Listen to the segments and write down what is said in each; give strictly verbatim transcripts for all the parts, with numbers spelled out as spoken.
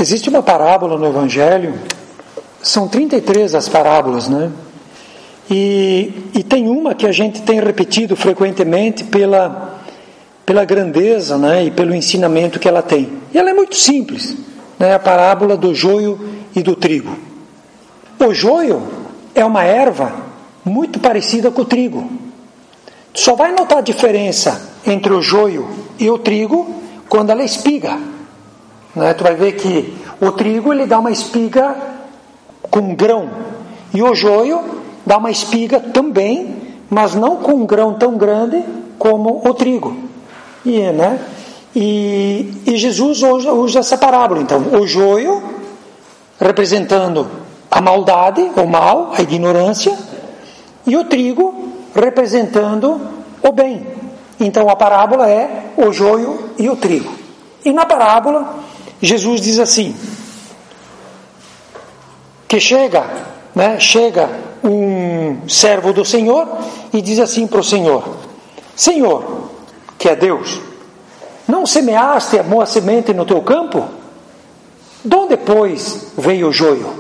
Existe uma parábola no Evangelho, são trinta e três as parábolas, né? E, e tem uma que a gente tem repetido frequentemente pela, pela grandeza, né? E pelo ensinamento que ela tem. E ela é muito simples, né? A parábola do joio e do trigo. O joio é uma erva muito parecida com o trigo. Só vai notar a diferença entre o joio e o trigo quando ela é espiga, né? Tu vai ver que o trigo ele dá uma espiga com grão, e o joio dá uma espiga também, mas não com um grão tão grande como o trigo. E, né? e, e Jesus usa, usa essa parábola. Então, o joio representando a maldade, o mal, a ignorância, e o trigo representando o bem. Então a parábola é o joio e o trigo. E na parábola Jesus diz assim, que chega, né, chega um servo do Senhor e diz assim para o Senhor: Senhor, que é Deus, não semeaste a boa semente no teu campo? De onde, pois, veio o joio?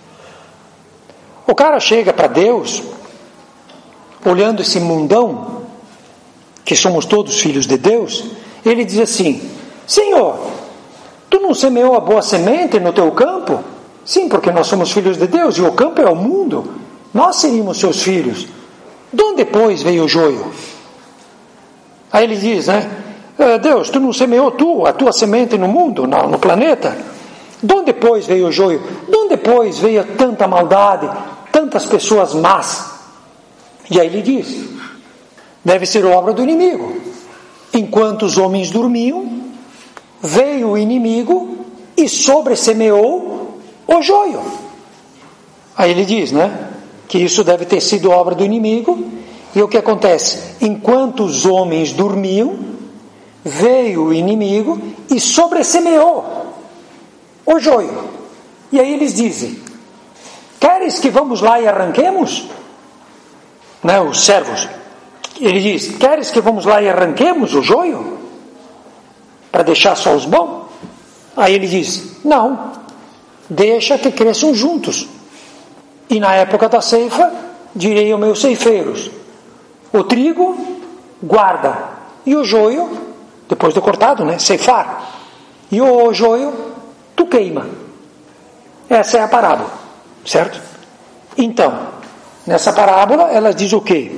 O cara chega para Deus, olhando esse mundão, que somos todos filhos de Deus, ele diz assim: Senhor, tu não semeou a boa semente no teu campo? Sim, porque nós somos filhos de Deus e o campo é o mundo. Nós seríamos seus filhos. De onde, pois, veio o joio? Aí ele diz, né? Deus, tu não semeou tu, a tua semente no mundo, no, no planeta? De onde, pois, veio o joio? De onde, pois, veio tanta maldade, tantas pessoas más? E aí ele diz, deve ser obra do inimigo. Enquanto os homens dormiam, veio o inimigo e sobressemeou o joio. Aí ele diz, né, que isso deve ter sido obra do inimigo. E o que acontece? Enquanto os homens dormiam, veio o inimigo e sobressemeou o joio. E aí eles dizem, queres que vamos lá e arranquemos? Né, os servos. Ele diz, queres que vamos lá e arranquemos o joio? Para deixar só os bons? Aí ele diz, não, deixa que cresçam juntos. E na época da ceifa, direi aos meus ceifeiros, o trigo guarda, e o joio, depois de cortado, né, ceifar, e o joio tu queima. Essa é a parábola, certo? Então, nessa parábola, ela diz o quê?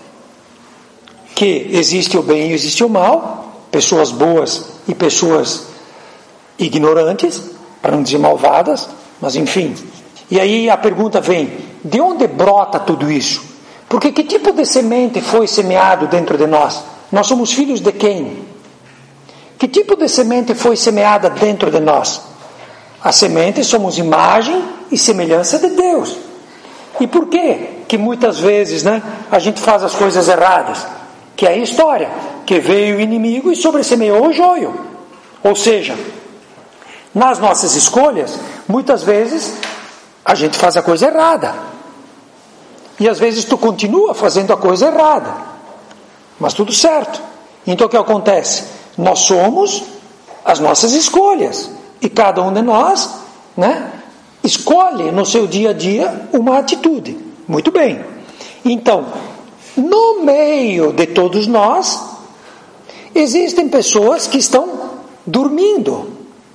Que existe o bem e existe o mal, pessoas boas e pessoas ignorantes, para não dizer malvadas, mas enfim. E aí a pergunta vem, de onde brota tudo isso? Porque que tipo de semente foi semeado dentro de nós? Nós somos filhos de quem? Que tipo de semente foi semeada dentro de nós? A semente somos imagem e semelhança de Deus. E por que que muitas vezes, né, a gente faz as coisas erradas? Que é a história, que veio o inimigo e sobressemeou o joio. Ou seja, nas nossas escolhas, muitas vezes a gente faz a coisa errada. E às vezes tu continua fazendo a coisa errada. Mas tudo certo. Então o que acontece? Nós somos as nossas escolhas. E cada um de nós, né, escolhe no seu dia a dia uma atitude. Muito bem. Então, no meio de todos nós, existem pessoas que estão dormindo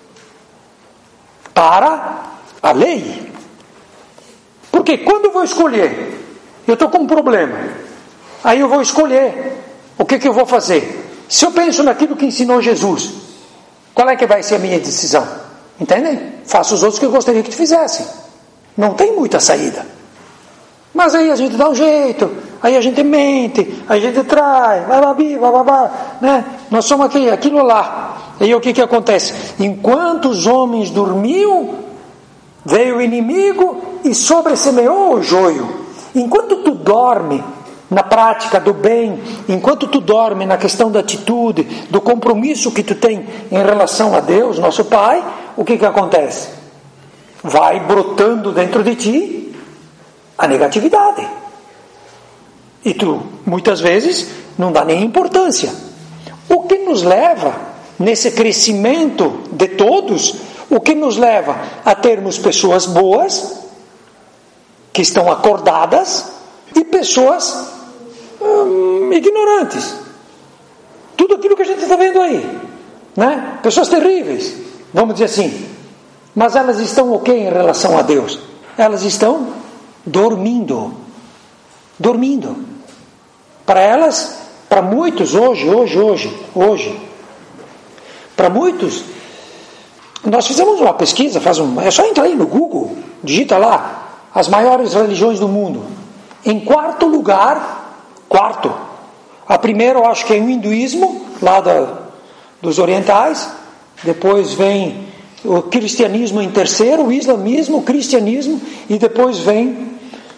para a lei. Porque quando eu vou escolher, eu estou com um problema, aí eu vou escolher o que, que eu vou fazer. Se eu penso naquilo que ensinou Jesus, qual é que vai ser a minha decisão? Entendem? Faço os outros que eu gostaria que fizessem. Não tem muita saída. Mas aí a gente dá um jeito, aí a gente mente, aí a gente trai, bababi, bababá, né? Nós somos aqui, aquilo lá. E aí o que que acontece? Enquanto os homens dormiam, veio o inimigo e sobressemeou o joio. Enquanto tu dorme na prática do bem, enquanto tu dorme na questão da atitude, do compromisso que tu tem em relação a Deus, nosso Pai, o que que acontece? Vai brotando dentro de ti a negatividade. E tu, muitas vezes, não dá nem importância. O que nos leva, nesse crescimento de todos, O que nos leva a termos pessoas boas, que estão acordadas, e pessoas hum, ignorantes. Tudo aquilo que a gente está vendo aí, né? Pessoas terríveis, vamos dizer assim. Mas elas estão o que em relação a Deus? Elas estão dormindo. Dormindo. Para elas, para muitos hoje, hoje, hoje, hoje, para muitos, nós fizemos uma pesquisa, faz um, é só entrar aí no Google, digita lá, as maiores religiões do mundo. Em quarto lugar, quarto, a primeira eu acho que é o hinduísmo, lá da, dos orientais, depois vem o cristianismo em terceiro, o islamismo, o cristianismo, e depois vem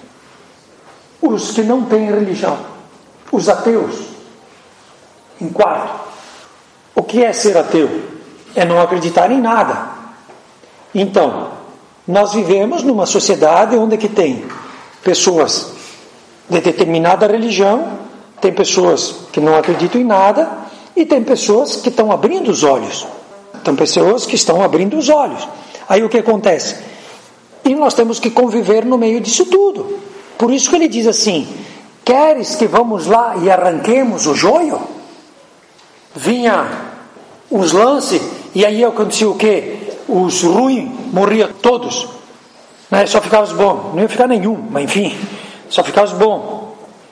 os que não têm religião, os ateus, em quarto. O que é ser ateu? É não acreditar em nada. Então, nós vivemos numa sociedade onde que tem pessoas de determinada religião, tem pessoas que não acreditam em nada, e tem pessoas que estão abrindo os olhos. Tem pessoas que estão abrindo os olhos. Aí o que acontece? E nós temos que conviver no meio disso tudo. Por isso que ele diz assim: queres que vamos lá e arranquemos o joio? Vinha os lances, e aí acontecia o quê? Os ruins morriam todos, né? Só ficavam os bons. Não ia ficar nenhum, mas enfim, só ficavam os bons.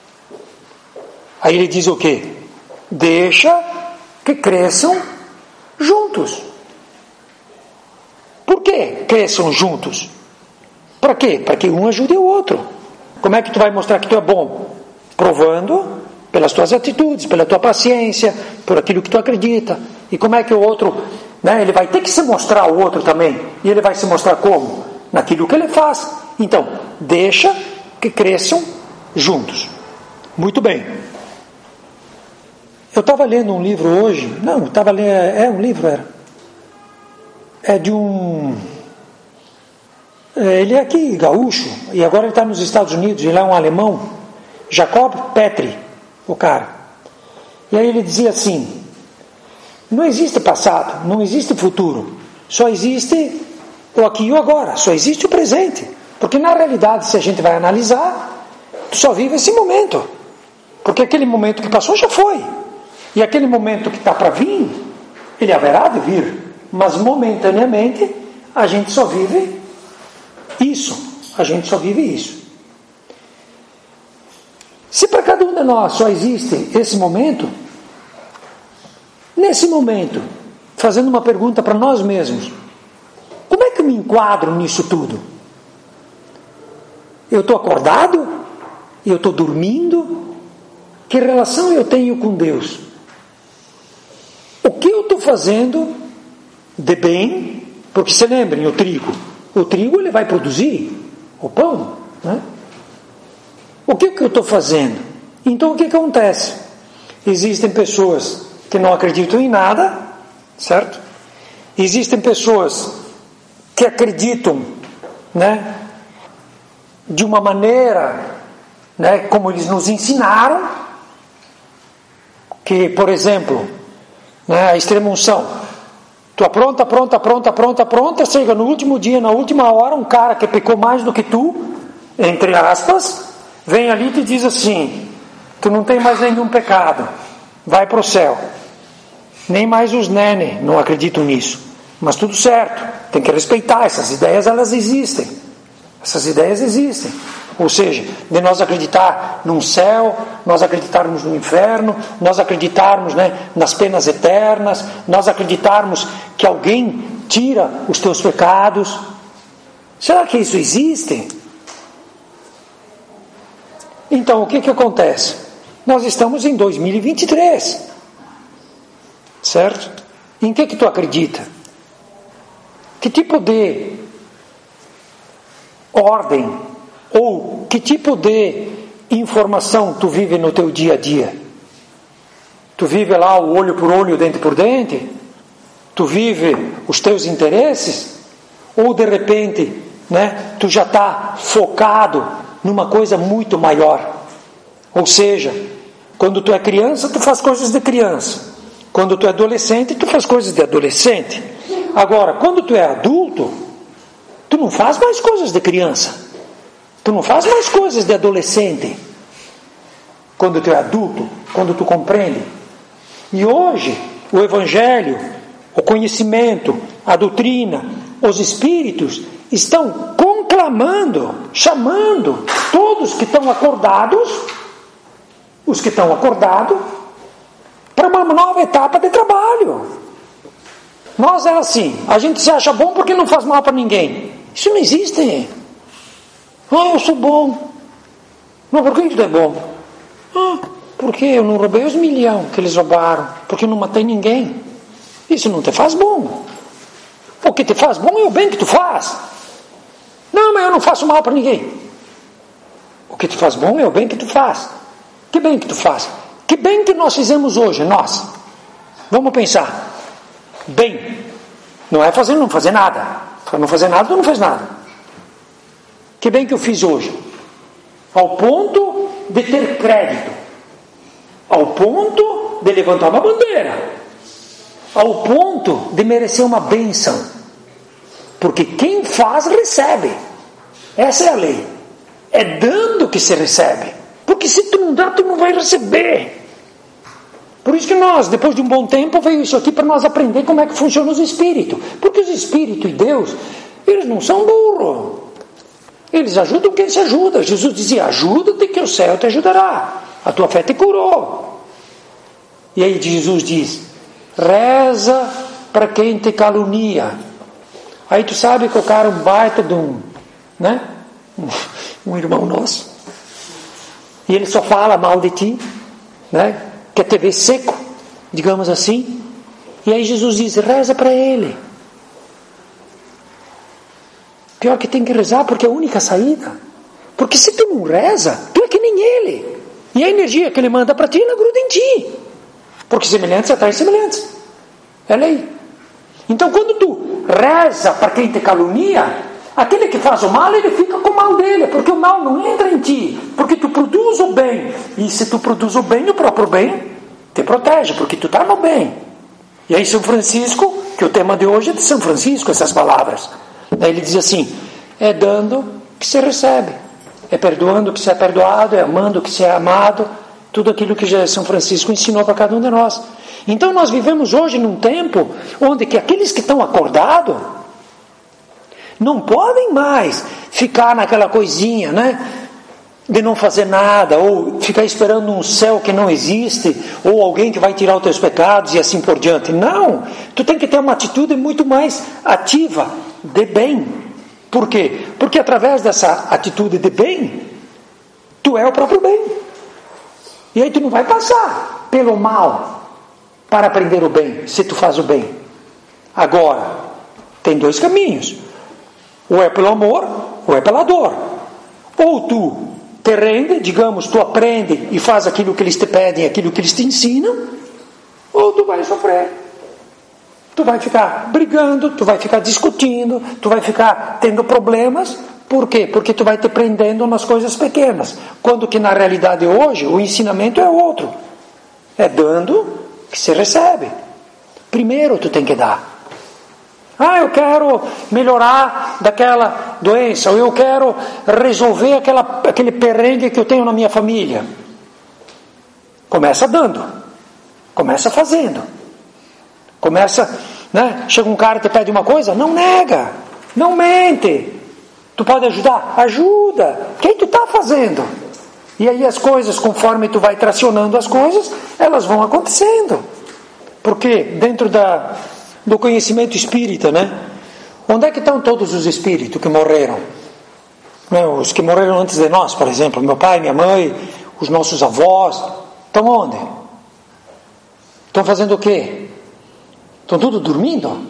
Aí ele diz o quê? Deixa que cresçam juntos. Por que cresçam juntos? Para quê? Para que um ajude o outro. Como é que tu vai mostrar que tu é bom? Provando pelas tuas atitudes, pela tua paciência, por aquilo que tu acredita. E como é que o outro, né, ele vai ter que se mostrar ao outro também. E ele vai se mostrar como? Naquilo que ele faz. Então, deixa que cresçam juntos. Muito bem. Eu estava lendo um livro hoje, não, estava lendo, é um livro, era, é de um, é, ele é aqui, gaúcho, e agora ele está nos Estados Unidos, ele é um alemão, Jacob Petri, o cara, e aí ele dizia assim, não existe passado, não existe futuro, só existe o aqui e o agora, só existe o presente, porque na realidade, se a gente vai analisar, tu só vive esse momento, porque aquele momento que passou já foi. E aquele momento que está para vir, ele haverá de vir. Mas momentaneamente, a gente só vive isso. A gente só vive isso. Se para cada um de nós só existe esse momento, nesse momento, fazendo uma pergunta para nós mesmos, como é que eu me enquadro nisso tudo? Eu estou acordado? Eu estou dormindo? Que relação eu tenho com Deus? O que eu estou fazendo de bem? Porque se lembrem, o trigo, o trigo ele vai produzir o pão, né? O que, que eu estou fazendo? Então o que, que acontece? Existem pessoas que não acreditam em nada, certo? Existem pessoas que acreditam, né, de uma maneira, né, como eles nos ensinaram, que, por exemplo, a extrema-unção, tu apronta, pronta, pronta, pronta, pronta, chega no último dia, na última hora, um cara que pecou mais do que tu, entre aspas, vem ali e te diz assim, tu não tem mais nenhum pecado, vai para o céu. Nem mais os nene não acreditam nisso, mas tudo certo, tem que respeitar, essas ideias elas existem, essas ideias existem. Ou seja, de nós acreditar num céu, nós acreditarmos no inferno, nós acreditarmos, né, nas penas eternas, nós acreditarmos que alguém tira os teus pecados. Será que isso existe? Então, o que que acontece? Nós estamos em dois mil e vinte e três, certo? Em que que tu acredita? Que tipo de ordem ou que tipo de informação tu vive no teu dia a dia? Tu vive lá o olho por olho, dente por dente? Tu vive os teus interesses? Ou de repente, né, tu já está focado numa coisa muito maior? Ou seja, quando tu é criança, tu faz coisas de criança. Quando tu é adolescente, tu faz coisas de adolescente. Agora, quando tu é adulto, tu não faz mais coisas de criança. Tu não faz mais coisas de adolescente. Quando tu é adulto, quando tu compreende. E hoje, o Evangelho, o conhecimento, a doutrina, os Espíritos estão conclamando, chamando todos que estão acordados, os que estão acordados, para uma nova etapa de trabalho. Nós é assim, a gente se acha bom porque não faz mal para ninguém. Isso não existe. Ah, eu sou bom. Não, por que isso é bom? Ah, porque eu não roubei os milhões que eles roubaram, porque eu não matei ninguém. Isso não te faz bom. O que te faz bom é o bem que tu faz. Não, mas eu não faço mal para ninguém. O que te faz bom é o bem que tu faz. Que bem que tu faz? Que bem que nós fizemos hoje, nós? Vamos pensar. Bem, não é fazer não fazer nada. Para não fazer nada, tu não faz nada. Que bem que eu fiz hoje? Ao ponto de ter crédito. Ao ponto de levantar uma bandeira. Ao ponto de merecer uma bênção. Porque quem faz, recebe. Essa é a lei. É dando que se recebe. Porque se tu não dá, tu não vai receber. Por isso que nós, depois de um bom tempo, veio isso aqui para nós aprender como é que funciona os espíritos. Porque os espíritos e Deus, eles não são burros. Eles ajudam quem se ajuda. Jesus dizia, ajuda-te que o céu te ajudará. A tua fé te curou. E aí Jesus diz, reza para quem te calunia. Aí tu sabe que o cara é um baita de um, né? Um irmão nosso. E ele só fala mal de ti, né? Quer te ver seco, digamos assim. E aí Jesus diz, reza para ele. Pior que tem que rezar, porque é a única saída. Porque se tu não reza, tu é que nem ele. E a energia que ele manda para ti, ela gruda em ti. Porque semelhantes atraem semelhantes. É lei. Então quando tu reza para quem te calunia, aquele que faz o mal, ele fica com o mal dele, porque o mal não entra em ti, porque tu produz o bem, e se tu produz o bem, o próprio bem te protege, porque tu está no bem. E aí São Francisco, que o tema de hoje é de São Francisco, essas palavras, aí ele diz assim, é dando que se recebe, é perdoando que se é perdoado, é amando que se é amado, tudo aquilo que já São Francisco ensinou para cada um de nós. Então nós vivemos hoje num tempo onde que aqueles que estão acordados não podem mais ficar naquela coisinha, né? De não fazer nada, ou ficar esperando um céu que não existe, ou alguém que vai tirar os teus pecados e assim por diante. Não! Tu tem que ter uma atitude muito mais ativa, de bem. Por quê? Porque através dessa atitude de bem, tu é o próprio bem. E aí tu não vai passar pelo mal para aprender o bem, se tu faz o bem. Agora, tem dois caminhos. Ou é pelo amor, ou é pela dor. Ou tu te rende, digamos, tu aprende e faz aquilo que eles te pedem, aquilo que eles te ensinam, ou tu vai sofrer. Tu vai ficar brigando, tu vai ficar discutindo, tu vai ficar tendo problemas. Por quê? Porque tu vai te prendendo nas coisas pequenas. Quando que na realidade hoje o ensinamento é outro. É dando que se recebe. Primeiro tu tem que dar. Ah, eu quero melhorar daquela doença, ou eu quero resolver aquela, aquele perrengue que eu tenho na minha família. Começa dando. Começa fazendo. Começa, né? Chega um cara e te pede uma coisa, não nega. Não mente. Tu pode ajudar? Ajuda. Quem tu está fazendo? E aí as coisas, conforme tu vai tracionando as coisas, elas vão acontecendo. Porque dentro da... do conhecimento espírita, né? Onde é que estão todos os espíritos que morreram? Né? Os que morreram antes de nós, por exemplo, meu pai, minha mãe, os nossos avós, estão onde? Estão fazendo o quê? Estão tudo dormindo?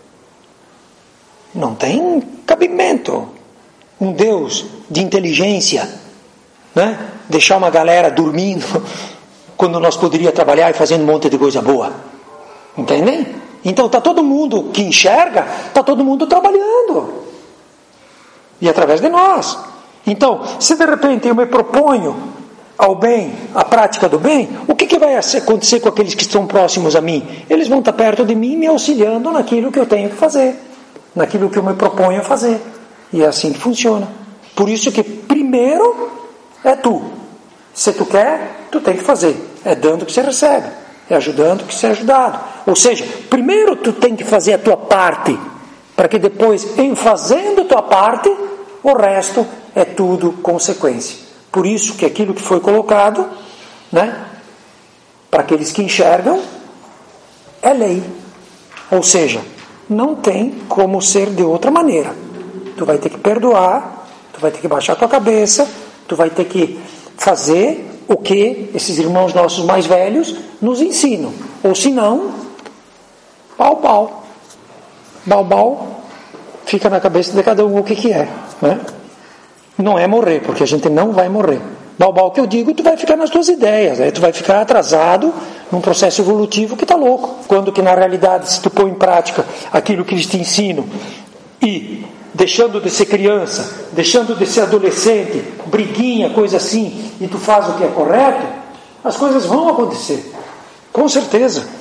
Não tem cabimento um Deus de inteligência, né? Deixar uma galera dormindo quando nós poderíamos trabalhar e fazendo um monte de coisa boa. Entendem? Então está todo mundo que enxerga, está todo mundo trabalhando. E através de nós. Então, se de repente eu me proponho ao bem, a prática do bem, o que, que vai acontecer com aqueles que estão próximos a mim? Eles vão estar perto de mim, me auxiliando naquilo que eu tenho que fazer, naquilo que eu me proponho a fazer. E é assim que funciona. Por isso que primeiro é tu. Se tu quer, tu tem que fazer. É dando que você recebe, é ajudando que você é ajudado. Ou seja, primeiro tu tem que fazer a tua parte, para que depois, em fazendo a tua parte, o resto é tudo consequência. Por isso que aquilo que foi colocado, né, para aqueles que enxergam, é lei. Ou seja, não tem como ser de outra maneira. Tu vai ter que perdoar, tu vai ter que baixar tua cabeça, tu vai ter que fazer o que esses irmãos nossos mais velhos nos ensinam. Ou se não, pau, pau. Bau, bau, fica na cabeça de cada um o que que é, né? Não é morrer, porque a gente não vai morrer. Bau, bau, que eu digo, tu vai ficar nas tuas ideias, aí tu vai ficar atrasado num processo evolutivo que está louco. Quando que na realidade, se tu põe em prática aquilo que eles te ensinam e deixando de ser criança, deixando de ser adolescente, briguinha, coisa assim, e tu faz o que é correto, as coisas vão acontecer, com certeza.